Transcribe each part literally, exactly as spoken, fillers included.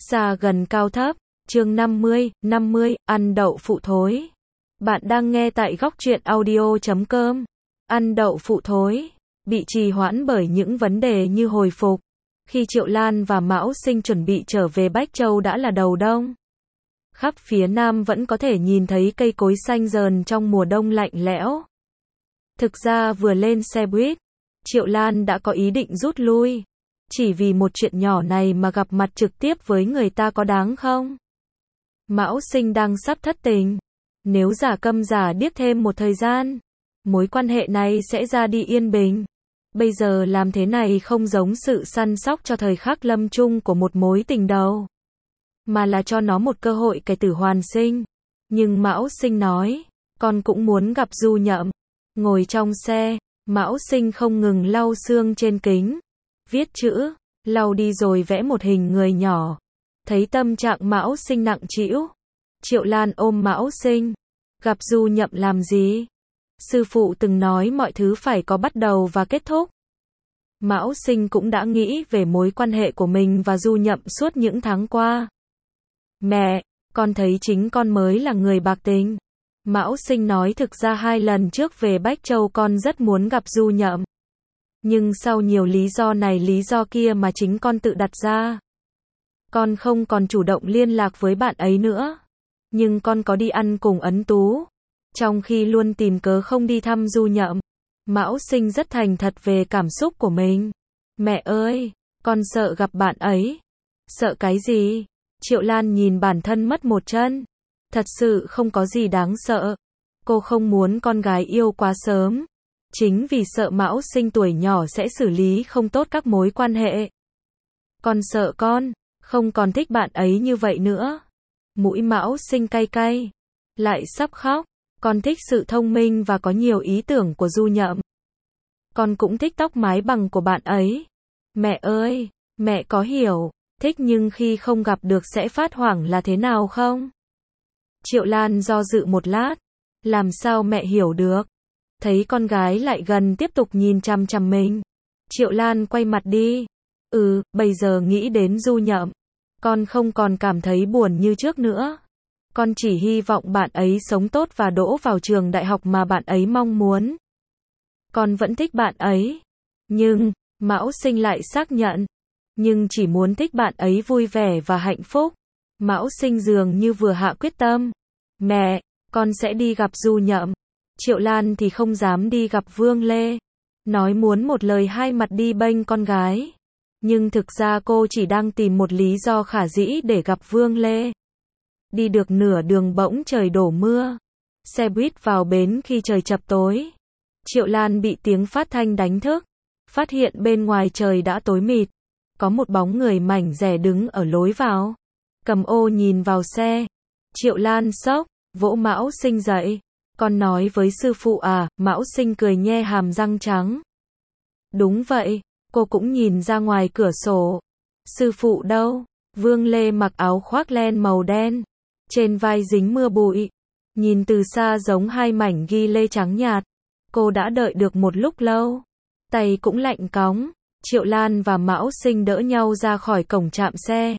Xa gần cao thấp, chương năm mươi, năm mươi, ăn đậu phụ thối. Bạn đang nghe tại góc truyện audio chấm com. Ăn đậu phụ thối, bị trì hoãn bởi những vấn đề như hồi phục. Khi Triệu Lan và Mão Sinh chuẩn bị trở về Bách Châu đã là đầu đông. Khắp phía nam vẫn có thể nhìn thấy cây cối xanh rờn trong mùa đông lạnh lẽo. Thực ra vừa lên xe buýt, Triệu Lan đã có ý định rút lui. Chỉ vì một chuyện nhỏ này mà gặp mặt trực tiếp với người ta có đáng không? Mão Sinh đang sắp thất tình. Nếu giả câm giả điếc thêm một thời gian, mối quan hệ này sẽ ra đi yên bình. Bây giờ làm thế này không giống sự săn sóc cho thời khắc lâm chung của một mối tình đầu, mà là cho nó một cơ hội cải tử hoàn sinh. Nhưng Mão Sinh nói, con cũng muốn gặp Du Nhậm. Ngồi trong xe, Mão Sinh không ngừng lau xương trên kính, viết chữ, lau đi rồi vẽ một hình người nhỏ. Thấy tâm trạng Mão Sinh nặng trĩu, Triệu Lan ôm Mão Sinh, gặp Du Nhậm làm gì? Sư phụ từng nói mọi thứ phải có bắt đầu và kết thúc. Mão Sinh cũng đã nghĩ về mối quan hệ của mình và Du Nhậm suốt những tháng qua. Mẹ, con thấy chính con mới là người bạc tình. Mão Sinh nói thực ra hai lần trước về Bách Châu con rất muốn gặp Du Nhậm. Nhưng sau nhiều lý do này lý do kia mà chính con tự đặt ra, con không còn chủ động liên lạc với bạn ấy nữa. Nhưng con có đi ăn cùng Ấn Tú, trong khi luôn tìm cớ không đi thăm Du Nhậm. Mão Sinh rất thành thật về cảm xúc của mình. Mẹ ơi, con sợ gặp bạn ấy. Sợ cái gì? Triệu Lan nhìn bản thân mất một chân. Thật sự không có gì đáng sợ. Cô không muốn con gái yêu quá sớm. Chính vì sợ Mão Sinh tuổi nhỏ sẽ xử lý không tốt các mối quan hệ. Con sợ con không còn thích bạn ấy như vậy nữa. Mũi Mão Sinh cay cay, lại sắp khóc. Con thích sự thông minh và có nhiều ý tưởng của Du Nhậm. Con cũng thích tóc mái bằng của bạn ấy. Mẹ ơi, mẹ có hiểu, thích nhưng khi không gặp được sẽ phát hoảng là thế nào không? Triệu Lan do dự một lát. Làm sao mẹ hiểu được? Thấy con gái lại gần tiếp tục nhìn chằm chằm mình. Triệu Lan quay mặt đi. Ừ, bây giờ nghĩ đến Du Nhậm, con không còn cảm thấy buồn như trước nữa. Con chỉ hy vọng bạn ấy sống tốt và đỗ vào trường đại học mà bạn ấy mong muốn. Con vẫn thích bạn ấy. Nhưng, Mão Sinh lại xác nhận. Nhưng chỉ muốn thích bạn ấy vui vẻ và hạnh phúc. Mão Sinh dường như vừa hạ quyết tâm. Mẹ, con sẽ đi gặp Du Nhậm. Triệu Lan thì không dám đi gặp Vương Lê. Nói muốn một lời hai mặt đi bênh con gái. Nhưng thực ra cô chỉ đang tìm một lý do khả dĩ để gặp Vương Lê. Đi được nửa đường bỗng trời đổ mưa. Xe buýt vào bến khi trời chập tối. Triệu Lan bị tiếng phát thanh đánh thức. Phát hiện bên ngoài trời đã tối mịt. Có một bóng người mảnh dẻ đứng ở lối vào. Cầm ô nhìn vào xe. Triệu Lan sốc, vỗ Mão Sinh dậy. Con nói với sư phụ à? Mão Sinh cười nhe hàm răng trắng. Đúng vậy, cô cũng nhìn ra ngoài cửa sổ. Sư phụ đâu? Vương Lê mặc áo khoác len màu đen. Trên vai dính mưa bụi. Nhìn từ xa giống hai mảnh ghi lê trắng nhạt. Cô đã đợi được một lúc lâu. Tay cũng lạnh cóng. Triệu Lan và Mão Sinh đỡ nhau ra khỏi cổng trạm xe.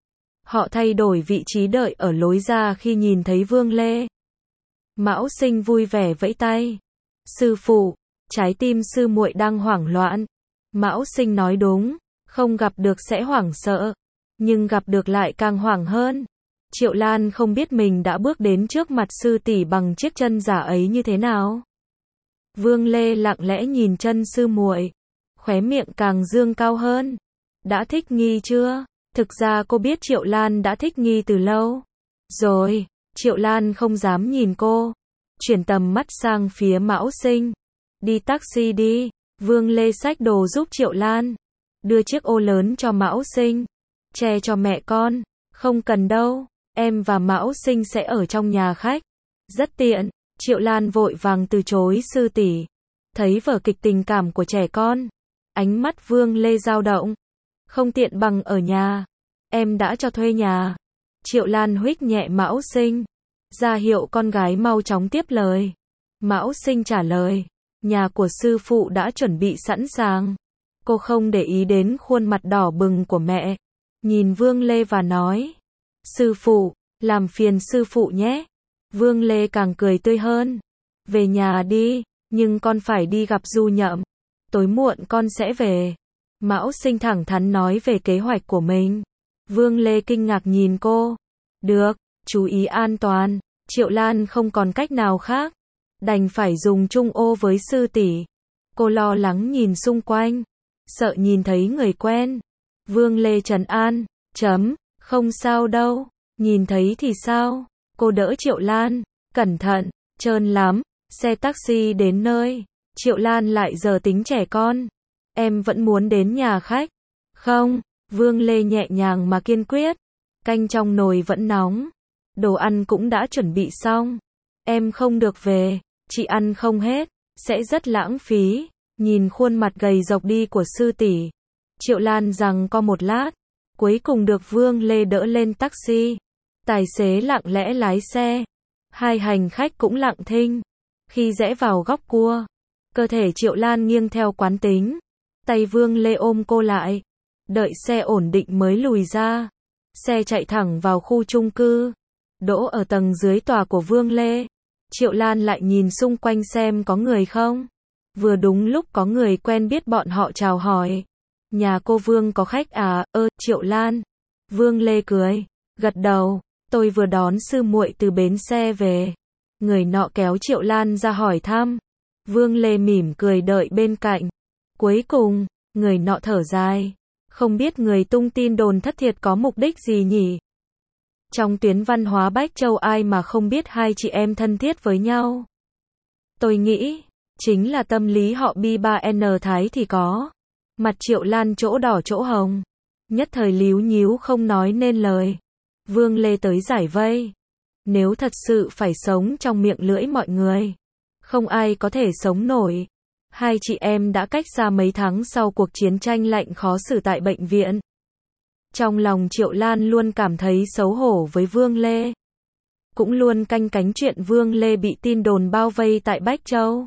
Họ thay đổi vị trí đợi ở lối ra khi nhìn thấy Vương Lê. Mão Sinh vui vẻ vẫy tay. Sư phụ, trái tim sư muội đang hoảng loạn. Mão Sinh nói đúng, không gặp được sẽ hoảng sợ, nhưng gặp được lại càng hoảng hơn. Triệu Lan không biết mình đã bước đến trước mặt sư tỷ bằng chiếc chân giả ấy như thế nào. Vương Lê lặng lẽ nhìn chân sư muội, khóe miệng càng dương cao hơn. Đã thích nghi chưa? Thực ra cô biết Triệu Lan đã thích nghi từ lâu rồi. Triệu Lan không dám nhìn cô, chuyển tầm mắt sang phía Mão Sinh. Đi taxi đi. Vương Lê xách đồ giúp Triệu Lan, đưa chiếc ô lớn cho Mão Sinh. Che cho mẹ con. Không cần đâu, em và Mão Sinh sẽ ở trong nhà khách. Rất tiện. Triệu Lan vội vàng từ chối sư tỷ. Thấy vở kịch tình cảm của trẻ con, ánh mắt Vương Lê dao động. Không tiện bằng ở nhà. Em đã cho thuê nhà. Triệu Lan huých nhẹ Mão Sinh, ra hiệu con gái mau chóng tiếp lời. Mão Sinh trả lời, nhà của sư phụ đã chuẩn bị sẵn sàng. Cô không để ý đến khuôn mặt đỏ bừng của mẹ. nhìn Vương Lê và nói. Sư phụ, làm phiền sư phụ nhé. Vương Lê càng cười tươi hơn. Về nhà đi, nhưng con phải đi gặp Du Nhậm. Tối muộn con sẽ về. Mão Sinh thẳng thắn nói về kế hoạch của mình. Vương Lê kinh ngạc nhìn cô. Được, chú ý an toàn. Triệu Lan không còn cách nào khác. Đành phải dùng chung ô với sư tỷ. Cô lo lắng nhìn xung quanh. Sợ nhìn thấy người quen. Vương Lê trấn an. Chấm, không sao đâu. Nhìn thấy thì sao? Cô đỡ Triệu Lan. Cẩn thận, trơn lắm. Xe taxi đến nơi. Triệu Lan lại giờ tính trẻ con. Em vẫn muốn đến nhà khách. Không, Vương Lê nhẹ nhàng mà kiên quyết. Canh trong nồi vẫn nóng. Đồ ăn cũng đã chuẩn bị xong. Em không được về, chị ăn không hết, sẽ rất lãng phí. Nhìn khuôn mặt gầy rộc đi của sư tỷ. Triệu Lan rằng có một lát. Cuối cùng được Vương Lê đỡ lên taxi. Tài xế lặng lẽ lái xe. Hai hành khách cũng lặng thinh. Khi rẽ vào góc cua, cơ thể Triệu Lan nghiêng theo quán tính. Tay Vương Lê ôm cô lại. Đợi xe ổn định mới lùi ra. Xe chạy thẳng vào khu chung cư. Đỗ ở tầng dưới tòa của Vương Lê. Triệu Lan lại nhìn xung quanh xem có người không. Vừa đúng lúc có người quen biết bọn họ chào hỏi. Nhà cô Vương có khách à? Ơ, Triệu Lan. Vương Lê cười, gật đầu. Tôi vừa đón sư muội từ bến xe về. Người nọ kéo Triệu Lan ra hỏi thăm. Vương Lê mỉm cười đợi bên cạnh. Cuối cùng, người nọ thở dài. Không biết người tung tin đồn thất thiệt có mục đích gì nhỉ? Trong tuyến văn hóa Bách Châu ai mà không biết hai chị em thân thiết với nhau. Tôi nghĩ, chính là tâm lý họ bi ba N Thái thì có. Mặt Triệu Lan chỗ đỏ chỗ hồng. Nhất thời líu nhíu không nói nên lời. Vương Lê tới giải vây. Nếu thật sự phải sống trong miệng lưỡi mọi người, không ai có thể sống nổi. Hai chị em đã cách xa mấy tháng sau cuộc chiến tranh lạnh khó xử tại bệnh viện. Trong lòng Triệu Lan luôn cảm thấy xấu hổ với Vương Lê. Cũng luôn canh cánh chuyện Vương Lê bị tin đồn bao vây tại Bách Châu.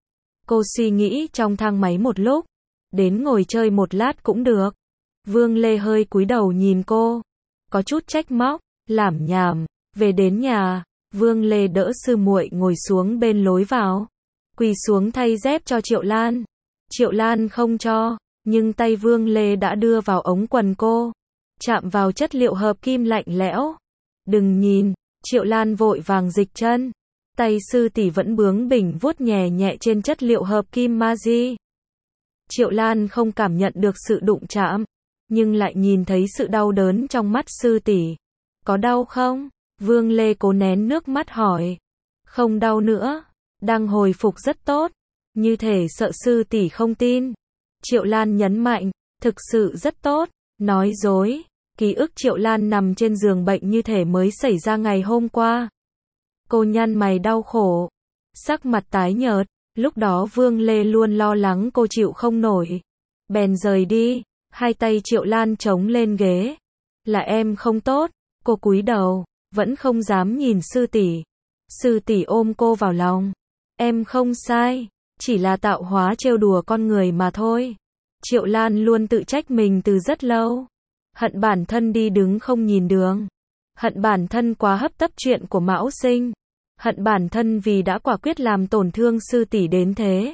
Cô suy nghĩ trong thang máy một lúc. Đến ngồi chơi một lát cũng được. Vương Lê hơi cúi đầu nhìn cô. Có chút trách móc, lảm nhảm. Về đến nhà, Vương Lê đỡ sư muội ngồi xuống bên lối vào. Quỳ xuống thay dép cho Triệu Lan. Triệu Lan không cho, nhưng tay Vương Lê đã đưa vào ống quần cô. Chạm vào chất liệu hợp kim lạnh lẽo. Đừng nhìn, Triệu Lan vội vàng dịch chân. Tay sư tỷ vẫn bướng bỉnh vuốt nhẹ nhẹ trên chất liệu hợp kim magi. Triệu Lan không cảm nhận được sự đụng chạm, nhưng lại nhìn thấy sự đau đớn trong mắt sư tỷ. Có đau không? Vương Lê cố nén nước mắt hỏi. Không đau nữa, đang hồi phục rất tốt. Như thể sợ sư tỷ không tin. Triệu Lan nhấn mạnh, thực sự rất tốt. Nói dối, ký ức Triệu Lan nằm trên giường bệnh như thể mới xảy ra ngày hôm qua. Cô nhăn mày đau khổ, sắc mặt tái nhợt. Lúc đó Vương Lê luôn lo lắng cô chịu không nổi. Bèn rời đi, hai tay Triệu Lan chống lên ghế. Là em không tốt, cô cúi đầu, vẫn không dám nhìn sư tỷ. Sư tỷ ôm cô vào lòng. Em không sai, chỉ là tạo hóa trêu đùa con người mà thôi. Triệu Lan luôn tự trách mình từ rất lâu. Hận bản thân đi đứng không nhìn đường. Hận bản thân quá hấp tấp chuyện của Mão Sinh. Hận bản thân vì đã quả quyết làm tổn thương sư tỷ đến thế.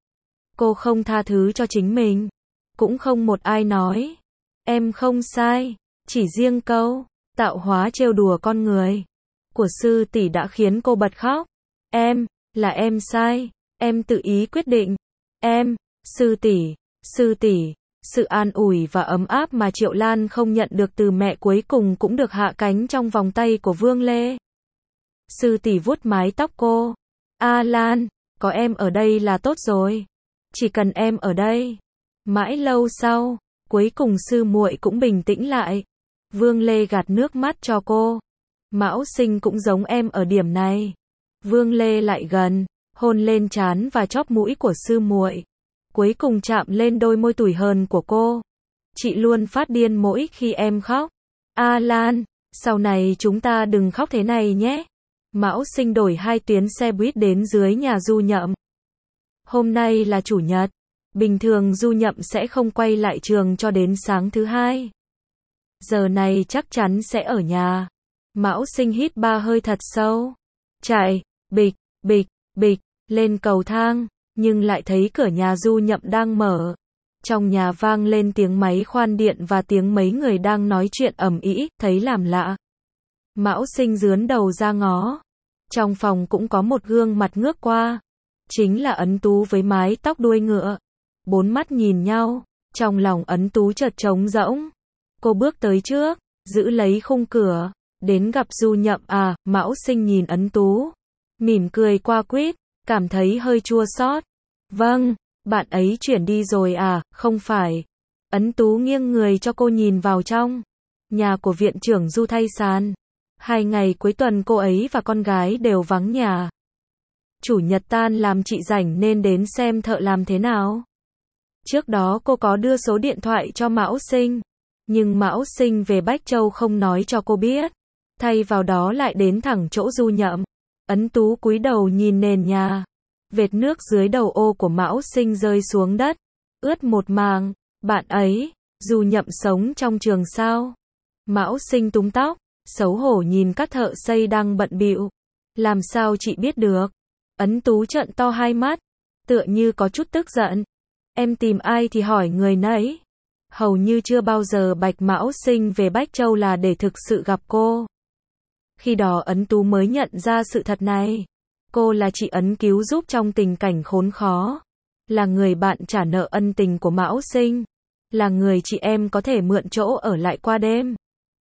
Cô không tha thứ cho chính mình. Cũng không một ai nói. Em không sai. Chỉ riêng câu, tạo hóa trêu đùa con người của sư tỷ đã khiến cô bật khóc. Em, là em sai. Em tự ý quyết định. Em, sư tỷ, sư tỷ. Sự an ủi và ấm áp mà Triệu Lan không nhận được từ mẹ cuối cùng cũng được hạ cánh trong vòng tay của Vương Lê. Sư tỷ vuốt mái tóc cô. A Lan, có em ở đây là tốt rồi. Chỉ cần em ở đây. Mãi lâu sau, cuối cùng sư muội cũng bình tĩnh lại. Vương Lê gạt nước mắt cho cô. Mão Sinh cũng giống em ở điểm này. Vương Lê lại gần, hôn lên trán và chóp mũi của sư muội. Cuối cùng chạm lên đôi môi tủi hờn của cô. Chị luôn phát điên mỗi khi em khóc. A Lan, sau này chúng ta đừng khóc thế này nhé. Mão Sinh đổi hai tuyến xe buýt đến dưới nhà Du Nhậm. Hôm nay là chủ nhật. Bình thường Du Nhậm sẽ không quay lại trường cho đến sáng thứ hai. giờ này chắc chắn sẽ ở nhà. Mão Sinh hít ba hơi thật sâu. Chạy, bịch, bịch, bịch, lên cầu thang, nhưng lại thấy cửa nhà Du Nhậm đang mở. Trong nhà vang lên tiếng máy khoan điện và tiếng mấy người đang nói chuyện ầm ĩ, thấy làm lạ. Mão Sinh dướn đầu ra ngó. Trong phòng cũng có một gương mặt ngước qua. Chính là Ấn Tú với mái tóc đuôi ngựa. Bốn mắt nhìn nhau, trong lòng Ấn Tú chợt trống rỗng. Cô bước tới trước, giữ lấy khung cửa, đến gặp Du Nhậm à, Mão Sinh nhìn Ấn Tú. Mỉm cười qua quýt, cảm thấy hơi chua xót. Vâng, bạn ấy chuyển đi rồi à, không phải. Ấn Tú nghiêng người cho cô nhìn vào trong. Nhà của viện trưởng Du thay sàn. Hai ngày cuối tuần cô ấy và con gái đều vắng nhà. Chủ nhật tan làm chị rảnh nên đến xem thợ làm thế nào. Trước đó cô có đưa số điện thoại cho Mão Sinh. Nhưng Mão Sinh về Bách Châu không nói cho cô biết. Thay vào đó lại đến thẳng chỗ Du Nhậm. Ấn Tú cúi đầu nhìn nền nhà. Vệt nước dưới đầu ô của Mão Sinh rơi xuống đất. Ướt một màng. Bạn ấy, Du Nhậm sống trong trường sao? Mão Sinh túm tóc. Xấu hổ nhìn các thợ xây đang bận bịu. Làm sao chị biết được? Ấn Tú trợn to hai mắt. Tựa như có chút tức giận. Em tìm ai thì hỏi người nấy. Hầu như chưa bao giờ bạch Mão Sinh về Bách Châu là để thực sự gặp cô. Khi đó Ấn Tú mới nhận ra sự thật này. Cô là chị Ấn cứu giúp trong tình cảnh khốn khó. Là người bạn trả nợ ân tình của Mão Sinh. Là người chị em có thể mượn chỗ ở lại qua đêm.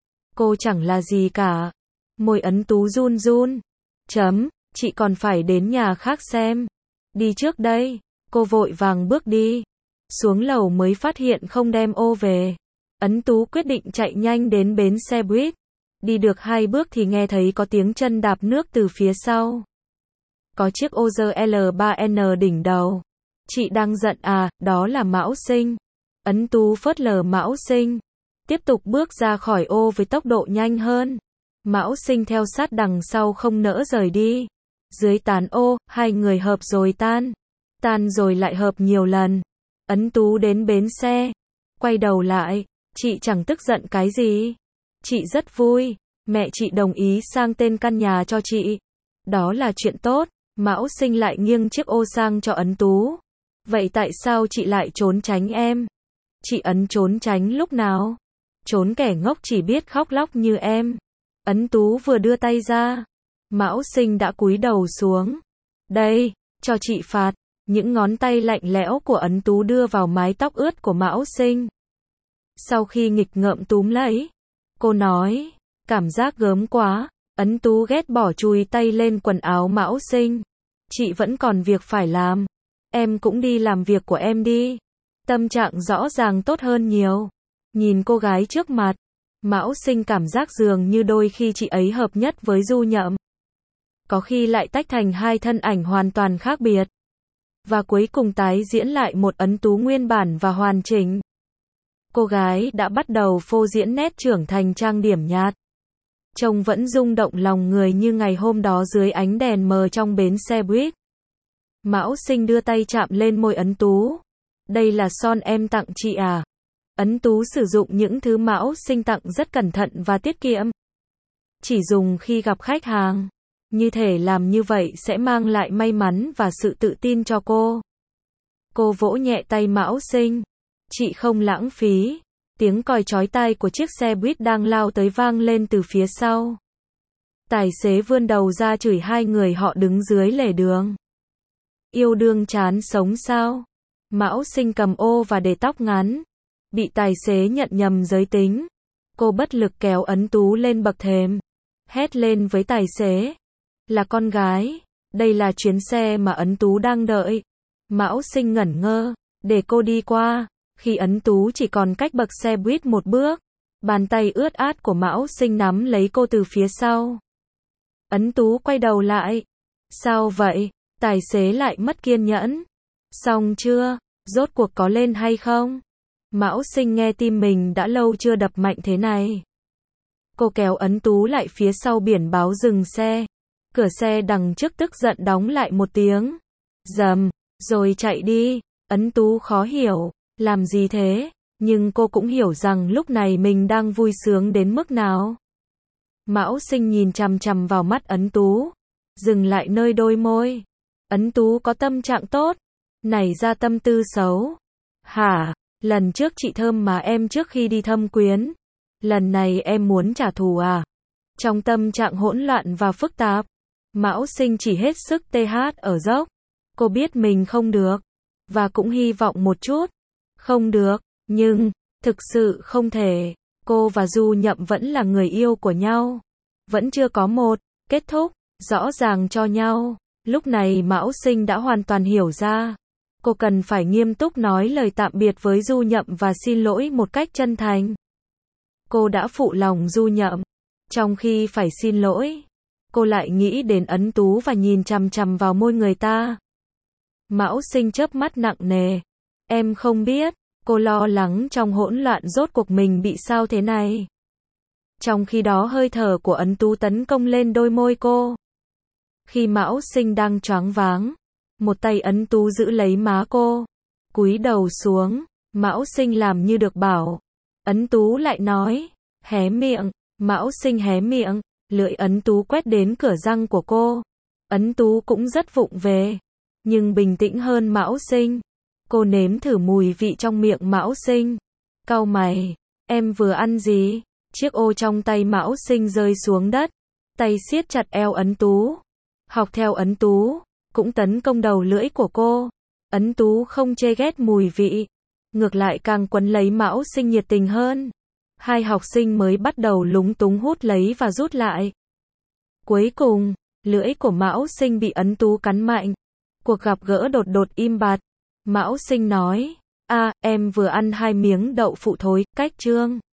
Cô chẳng là gì cả. Môi Ấn Tú run run. Chấm, chị còn phải đến nhà khác xem. Đi trước đây. Cô vội vàng bước đi. Xuống lầu mới phát hiện không đem ô về. Ấn Tú quyết định chạy nhanh đến bến xe buýt. Đi được hai bước thì nghe thấy có tiếng chân đạp nước từ phía sau. Có chiếc ô dơ L ba N đỉnh đầu. Chị đang giận à, đó là Mão Sinh. Ấn Tú phớt lờ Mão Sinh. Tiếp tục bước ra khỏi ô với tốc độ nhanh hơn. Mão Sinh theo sát đằng sau không nỡ rời đi. Dưới tán ô, hai người hợp rồi tan. Tan rồi lại hợp nhiều lần. Ấn Tú đến bến xe. Quay đầu lại. Chị chẳng tức giận cái gì. Chị rất vui. Mẹ chị đồng ý sang tên căn nhà cho chị. Đó là chuyện tốt. Mão Sinh lại nghiêng chiếc ô sang cho Ấn Tú. Vậy tại sao chị lại trốn tránh em? Chị Ấn trốn tránh lúc nào? Trốn kẻ ngốc chỉ biết khóc lóc như em. Ấn Tú vừa đưa tay ra. Mão Sinh đã cúi đầu xuống. Đây, cho chị phạt. Những ngón tay lạnh lẽo của Ấn Tú đưa vào mái tóc ướt của Mão Sinh. Sau khi nghịch ngợm túm lấy, cô nói, cảm giác gớm quá. Ấn Tú ghét bỏ chùi tay lên quần áo Mão Sinh. Chị vẫn còn việc phải làm. Em cũng đi làm việc của em đi. Tâm trạng rõ ràng tốt hơn nhiều. Nhìn cô gái trước mặt, Mão Sinh cảm giác dường như đôi khi chị ấy hợp nhất với Du Nhậm. Có khi lại tách thành hai thân ảnh hoàn toàn khác biệt. Và cuối cùng tái diễn lại một Ấn Tú nguyên bản và hoàn chỉnh. Cô gái đã bắt đầu phô diễn nét trưởng thành trang điểm nhạt. Trông vẫn rung động lòng người như ngày hôm đó dưới ánh đèn mờ trong bến xe buýt. Mão Sinh đưa tay chạm lên môi Ấn Tú. Đây là son em tặng chị à? Ấn Tú sử dụng những thứ Mão Sinh tặng rất cẩn thận và tiết kiệm. Chỉ dùng khi gặp khách hàng. Như thể làm như vậy sẽ mang lại may mắn và sự tự tin cho cô. Cô vỗ nhẹ tay Mão Sinh. Chị không lãng phí. Tiếng còi chói tai của chiếc xe buýt đang lao tới vang lên từ phía sau. Tài xế vươn đầu ra chửi hai người họ đứng dưới lề đường. Yêu đương chán sống sao? Mão Sinh cầm ô và để tóc ngắn. Bị tài xế nhận nhầm giới tính. Cô bất lực kéo Ấn Tú lên bậc thềm. Hét lên với tài xế. Là con gái. Đây là chuyến xe mà Ấn Tú đang đợi. Mão Sinh ngẩn ngơ. Để cô đi qua. Khi Ấn Tú chỉ còn cách bậc xe buýt một bước. Bàn tay ướt át của Mão Sinh nắm lấy cô từ phía sau. Ấn Tú quay đầu lại. Sao vậy? Tài xế lại mất kiên nhẫn. Xong chưa? Rốt cuộc có lên hay không? Mão Sinh nghe tim mình đã lâu chưa đập mạnh thế này. Cô kéo Ấn Tú lại phía sau biển báo dừng xe. Cửa xe đằng trước tức giận đóng lại một tiếng. Dầm, rồi chạy đi. Ấn Tú khó hiểu. Làm gì thế? Nhưng cô cũng hiểu rằng lúc này mình đang vui sướng đến mức nào. Mão Sinh nhìn chằm chằm vào mắt Ấn Tú, dừng lại nơi đôi môi. Ấn Tú có tâm trạng tốt, nảy ra tâm tư xấu. Hả, lần trước chị thơm mà em trước khi đi thâm quyến. Lần này em muốn trả thù à? Trong tâm trạng hỗn loạn và phức tạp, Mão Sinh chỉ hết sức tê hát ở dốc. Cô biết mình không được, và cũng hy vọng một chút. Không được, nhưng, thực sự không thể. Cô và Du Nhậm vẫn là người yêu của nhau. Vẫn chưa có một kết thúc rõ ràng cho nhau. Lúc này Mão Sinh đã hoàn toàn hiểu ra. Cô cần phải nghiêm túc nói lời tạm biệt với Du Nhậm và xin lỗi một cách chân thành. Cô đã phụ lòng Du Nhậm. Trong khi phải xin lỗi, cô lại nghĩ đến Ấn Tú và nhìn chằm chằm vào môi người ta. Mão Sinh chớp mắt nặng nề. Em không biết. Cô lo lắng trong hỗn loạn rốt cuộc mình bị sao thế này. Trong khi đó hơi thở của Ấn Tú tấn công lên đôi môi cô. Khi Mão Sinh đang choáng váng, một tay Ấn Tú giữ lấy má cô, cúi đầu xuống. Mão Sinh làm như được bảo. Ấn Tú lại nói, hé miệng. Mão Sinh hé miệng, lưỡi Ấn Tú quét đến cửa răng của cô. Ấn Tú cũng rất vụng về, nhưng bình tĩnh hơn Mão Sinh. Cô nếm thử mùi vị trong miệng Mão Sinh. Cau mày, em vừa ăn gì? Chiếc ô trong tay Mão Sinh rơi xuống đất. Tay siết chặt eo Ấn Tú. Học theo Ấn Tú, cũng tấn công đầu lưỡi của cô. Ấn Tú không chê ghét mùi vị, ngược lại càng quấn lấy Mão Sinh nhiệt tình hơn. Hai học sinh mới bắt đầu lúng túng hút lấy và rút lại. Cuối cùng, lưỡi của Mão Sinh bị Ấn Tú cắn mạnh. Cuộc gặp gỡ đột đột im bặt. Mão Sinh nói, a, em vừa ăn hai miếng đậu phụ thối, cách chương.